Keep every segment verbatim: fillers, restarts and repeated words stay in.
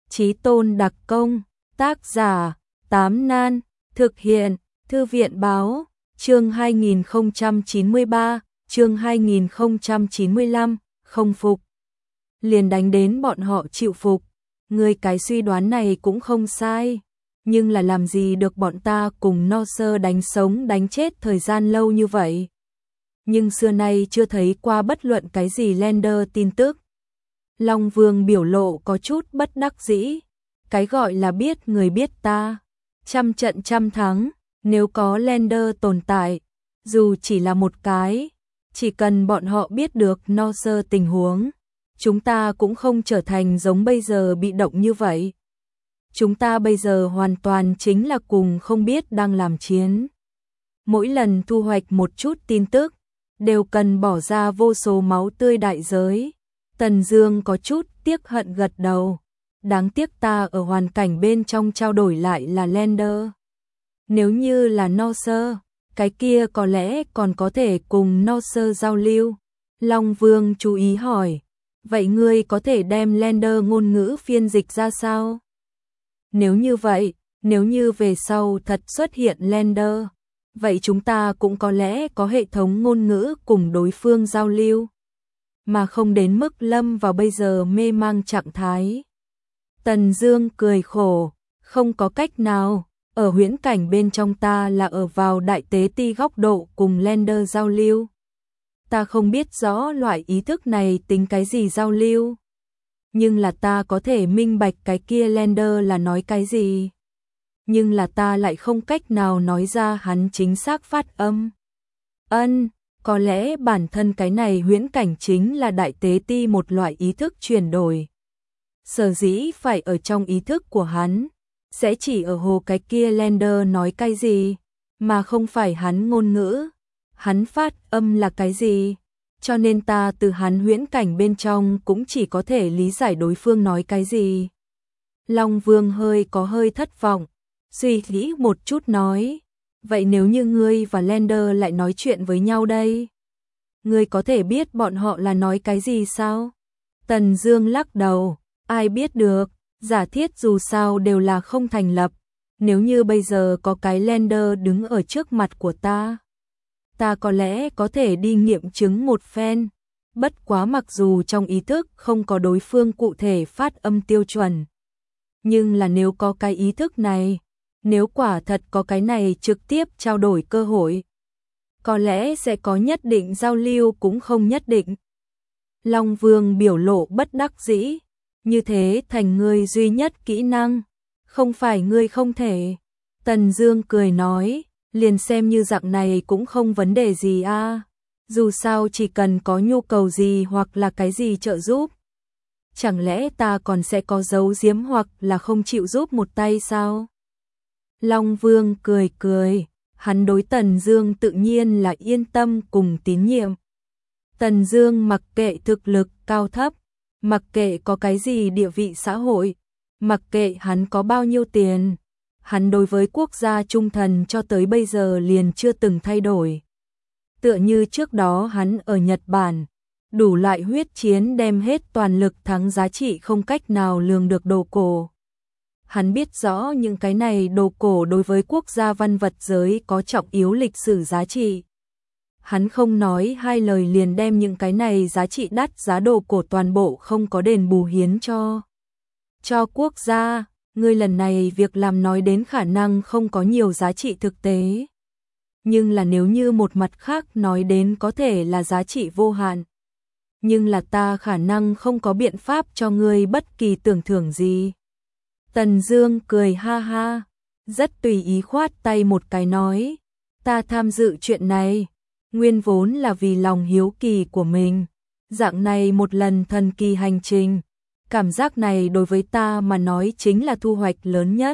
Chí tôn đặc công, tác giả, Tám Nan, thực hiện, Thư viện báo, chương hai nghìn không trăm chín mươi ba, chương hai nghìn không trăm chín mươi lăm, không phục. Liền đánh đến bọn họ chịu phục, người cái suy đoán này cũng không sai, nhưng là làm gì được bọn ta cùng no sơ đánh sống đánh chết thời gian lâu như vậy. Nhưng xưa nay chưa thấy qua bất luận cái gì Lander tin tức. Long Vương biểu lộ có chút bất đắc dĩ, cái gọi là biết người biết ta, trăm trận trăm thắng, nếu có Lander tồn tại, dù chỉ là một cái, chỉ cần bọn họ biết được no sơ tình huống, chúng ta cũng không trở thành giống bây giờ bị động như vậy. Chúng ta bây giờ hoàn toàn chính là cùng không biết đang làm chiến. Mỗi lần thu hoạch một chút tin tức, đều cần bỏ ra vô số máu tươi đại giới. Tần Dương có chút tiếc hận gật đầu. Đáng tiếc ta ở hoàn cảnh bên trong trao đổi lại là Lander. Nếu như là no sơ, cái kia có lẽ còn có thể cùng no sơ giao lưu. Long Vương chú ý hỏi, vậy ngươi có thể đem Lander ngôn ngữ phiên dịch ra sao? Nếu như vậy, nếu như về sau thật xuất hiện Lander, vậy chúng ta cũng có lẽ có hệ thống ngôn ngữ cùng đối phương giao lưu, mà không đến mức lâm vào bây giờ mê mang trạng thái. Tần Dương cười khổ, không có cách nào, ở huyễn cảnh bên trong ta là ở vào đại tế ti góc độ cùng Lander giao lưu. Ta không biết rõ loại ý thức này tính cái gì giao lưu, nhưng là ta có thể minh bạch cái kia Lander là nói cái gì. Nhưng là ta lại không cách nào nói ra hắn chính xác phát âm. Ân, có lẽ bản thân cái này huyễn cảnh chính là đại tế ti một loại ý thức chuyển đổi. Sở dĩ phải ở trong ý thức của hắn, sẽ chỉ ở hồ cái kia Lander nói cái gì, mà không phải hắn ngôn ngữ. Hắn phát âm là cái gì, cho nên ta từ hắn huyễn cảnh bên trong cũng chỉ có thể lý giải đối phương nói cái gì. Long Vương hơi có hơi thất vọng, suy nghĩ một chút nói, vậy nếu như ngươi và Lander lại nói chuyện với nhau đây? Ngươi có thể biết bọn họ là nói cái gì sao? Tần Dương lắc đầu, ai biết được, giả thiết dù sao đều là không thành lập. Nếu như bây giờ có cái Lander đứng ở trước mặt của ta, ta có lẽ có thể đi nghiệm chứng một phen. Bất quá mặc dù trong ý thức không có đối phương cụ thể phát âm tiêu chuẩn, nhưng là nếu có cái ý thức này, nếu quả thật có cái này trực tiếp trao đổi cơ hội, có lẽ sẽ có nhất định giao lưu cũng không nhất định. Long Vương biểu lộ bất đắc dĩ, như thế thành ngươi duy nhất kỹ năng, không phải ngươi không thể. Tần Dương cười nói, liền xem như dạng này cũng không vấn đề gì a. À. Dù sao chỉ cần có nhu cầu gì hoặc là cái gì trợ giúp. Chẳng lẽ ta còn sẽ có giấu giếm hoặc là không chịu giúp một tay sao? Long Vương cười cười, hắn đối Tần Dương tự nhiên là yên tâm cùng tín nhiệm. Tần Dương mặc kệ thực lực cao thấp, mặc kệ có cái gì địa vị xã hội, mặc kệ hắn có bao nhiêu tiền, hắn đối với quốc gia trung thần cho tới bây giờ liền chưa từng thay đổi. Tựa như trước đó hắn ở Nhật Bản, đủ loại huyết chiến đem hết toàn lực thắng giá trị không cách nào lường được đồ cổ. Hắn biết rõ những cái này đồ cổ đối với quốc gia văn vật giới có trọng yếu lịch sử giá trị. Hắn không nói hai lời liền đem những cái này giá trị đắt giá đồ cổ toàn bộ không có đền bù hiến cho. Cho quốc gia, ngươi lần này việc làm nói đến khả năng không có nhiều giá trị thực tế. Nhưng là nếu như một mặt khác nói đến có thể là giá trị vô hạn. Nhưng là ta khả năng không có biện pháp cho ngươi bất kỳ tưởng thưởng gì. Tần Dương cười ha ha, rất tùy ý khoát tay một cái nói, ta tham dự chuyện này, nguyên vốn là vì lòng hiếu kỳ của mình. Dạng này một lần thần kỳ hành trình, cảm giác này đối với ta mà nói chính là thu hoạch lớn nhất.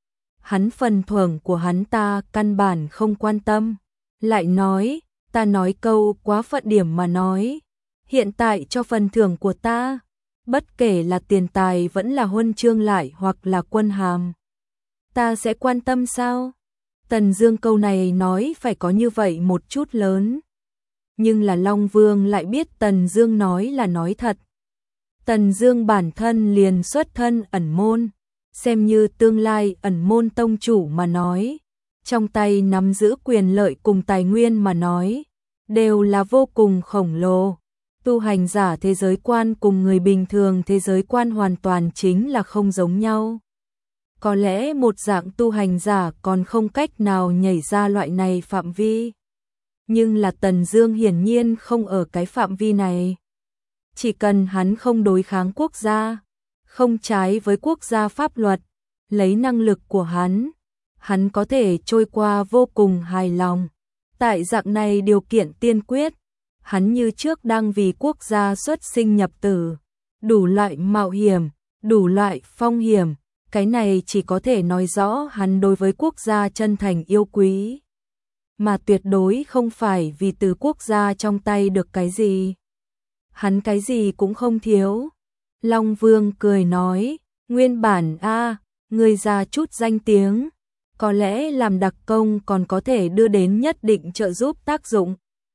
Hắn phần thưởng của hắn ta căn bản không quan tâm. Lại nói, ta nói câu quá phận điểm mà nói. Hiện tại cho phần thưởng của ta, bất kể là tiền tài vẫn là huân chương lại hoặc là quân hàm, ta sẽ quan tâm sao? Tần Dương câu này nói phải có như vậy một chút lớn. Nhưng là Long Vương lại biết Tần Dương nói là nói thật. Tần Dương bản thân liền xuất thân ẩn môn, xem như tương lai ẩn môn tông chủ mà nói, trong tay nắm giữ quyền lợi cùng tài nguyên mà nói, đều là vô cùng khổng lồ. Tu hành giả thế giới quan cùng người bình thường thế giới quan hoàn toàn chính là không giống nhau. Có lẽ một dạng tu hành giả còn không cách nào nhảy ra loại này phạm vi. Nhưng là Tần Dương hiển nhiên không ở cái phạm vi này. Chỉ cần hắn không đối kháng quốc gia, không trái với quốc gia pháp luật, lấy năng lực của hắn, hắn có thể trôi qua vô cùng hài lòng. Tại dạng này điều kiện tiên quyết, hắn như trước đang vì quốc gia xuất sinh nhập tử, đủ loại mạo hiểm, đủ loại phong hiểm, cái này chỉ có thể nói rõ hắn đối với quốc gia chân thành yêu quý, mà tuyệt đối không phải vì từ quốc gia trong tay được cái gì. Hắn cái gì cũng không thiếu. Long Vương cười nói, nguyên bản a, ngươi ra chút danh tiếng, có lẽ làm đặc công còn có thể đưa đến nhất định trợ giúp tác dụng.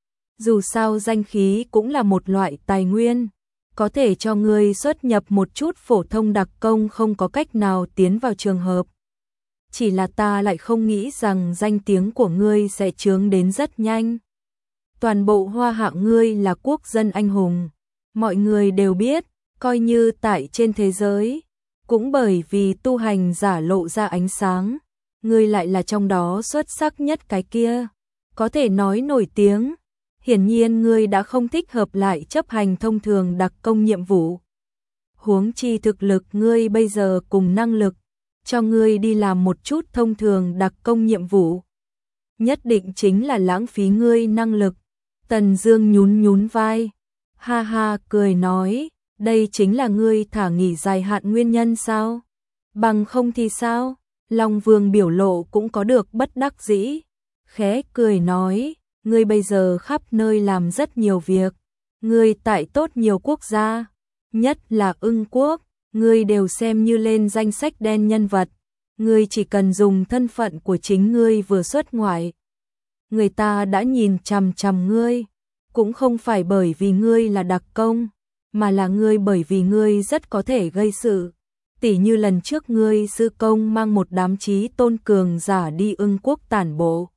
Dù sao danh khí cũng là một loại tài nguyên, có thể cho ngươi xuất nhập một chút phổ thông đặc công không có cách nào tiến vào trường hợp. Chỉ là ta lại không nghĩ rằng danh tiếng của ngươi sẽ chướng đến rất nhanh. Toàn bộ Hoa Hạ ngươi là quốc dân anh hùng, mọi người đều biết, coi như tại trên thế giới, cũng bởi vì tu hành giả lộ ra ánh sáng, ngươi lại là trong đó xuất sắc nhất cái kia, có thể nói nổi tiếng. Hiển nhiên ngươi đã không thích hợp lại chấp hành thông thường đặc công nhiệm vụ. Huống chi thực lực ngươi bây giờ cùng năng lực, cho ngươi đi làm một chút thông thường đặc công nhiệm vụ, nhất định chính là lãng phí ngươi năng lực. Tần Dương nhún nhún vai, ha ha cười nói, đây chính là ngươi thả nghỉ dài hạn nguyên nhân sao? Bằng không thì sao? Long Vương biểu lộ cũng có được bất đắc dĩ, khẽ cười nói, ngươi bây giờ khắp nơi làm rất nhiều việc, ngươi tại tốt nhiều quốc gia, nhất là Ưng quốc, ngươi đều xem như lên danh sách đen nhân vật, ngươi chỉ cần dùng thân phận của chính ngươi vừa xuất ngoại, người ta đã nhìn chằm chằm ngươi, cũng không phải bởi vì ngươi là đặc công, mà là ngươi bởi vì ngươi rất có thể gây sự. Tỉ như lần trước ngươi sư công mang một đám chí tôn cường giả đi Ưng quốc tản bộ,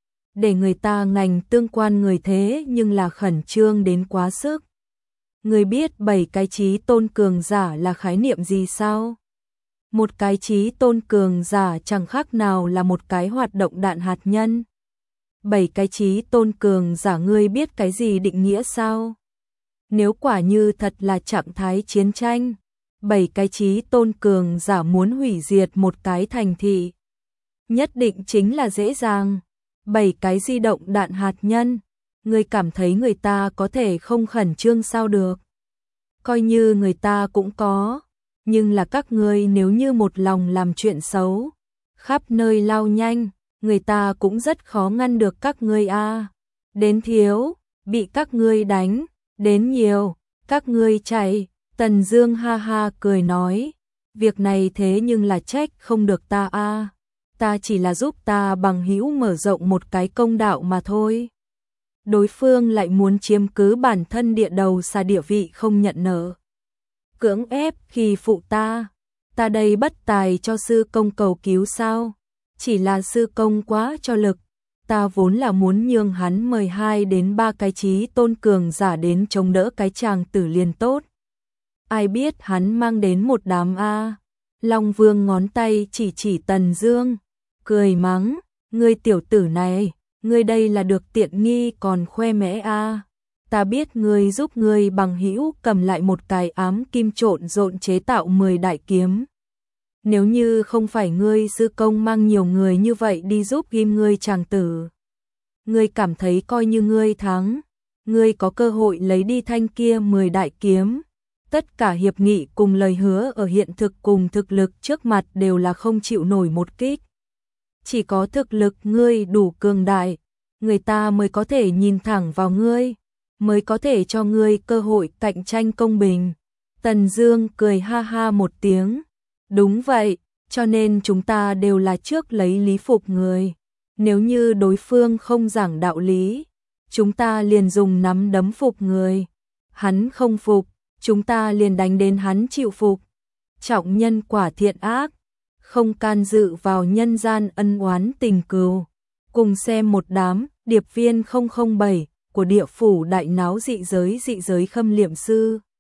để người ta ngành tương quan người thế nhưng là khẩn trương đến quá sức. Người biết bảy cái chí tôn cường giả là khái niệm gì sao? Một cái chí tôn cường giả chẳng khác nào là một cái hoạt động đạn hạt nhân. Bảy cái chí tôn cường giả ngươi biết cái gì định nghĩa sao? Nếu quả như thật là trạng thái chiến tranh, bảy cái chí tôn cường giả muốn hủy diệt một cái thành thị, nhất định chính là dễ dàng. Bảy cái di động đạn hạt nhân, ngươi cảm thấy người ta có thể không khẩn trương sao được? Coi như người ta cũng có, nhưng là các ngươi nếu như một lòng làm chuyện xấu, khắp nơi lao nhanh, người ta cũng rất khó ngăn được các ngươi a. Đến thiếu, bị các ngươi đánh, đến nhiều, các ngươi chạy. Tần Dương ha ha cười nói, việc này thế nhưng là trách không được ta a. Ta chỉ là giúp ta bằng hữu mở rộng một cái công đạo mà thôi. Đối phương lại muốn chiếm cứ bản thân địa đầu xa địa vị không nhận nợ, cưỡng ép khi phụ ta, ta đây bất tài cho sư công cầu cứu sao? Chỉ là sư công quá cho lực, ta vốn là muốn nhường hắn mời hai đến ba cái chí tôn cường giả đến chống đỡ cái chàng tử liền tốt. Ai biết hắn mang đến một đám a. Long Vương ngón tay chỉ chỉ Tần Dương, cười mắng, ngươi tiểu tử này, ngươi đây là được tiện nghi còn khoe mẽ a. Ta biết ngươi giúp ngươi bằng hữu cầm lại một cái ám kim trộn rộn chế tạo mười đại kiếm. Nếu như không phải ngươi sư công mang nhiều người như vậy đi giúp ghim ngươi chàng tử, ngươi cảm thấy coi như ngươi thắng, ngươi có cơ hội lấy đi thanh kia mười đại kiếm. Tất cả hiệp nghị cùng lời hứa ở hiện thực cùng thực lực trước mặt đều là không chịu nổi một kích. Chỉ có thực lực ngươi đủ cường đại, người ta mới có thể nhìn thẳng vào ngươi, mới có thể cho ngươi cơ hội cạnh tranh công bình. Tần Dương cười ha ha một tiếng, đúng vậy, cho nên chúng ta đều là trước lấy lý phục người. Nếu như đối phương không giảng đạo lý, chúng ta liền dùng nắm đấm phục người. Hắn không phục, chúng ta liền đánh đến hắn chịu phục. Trọng nhân quả thiện ác, không can dự vào nhân gian ân oán tình cừu. Cùng xem một đám điệp viên không không bảy của địa phủ đại náo dị giới dị giới Khâm Liệm Sư.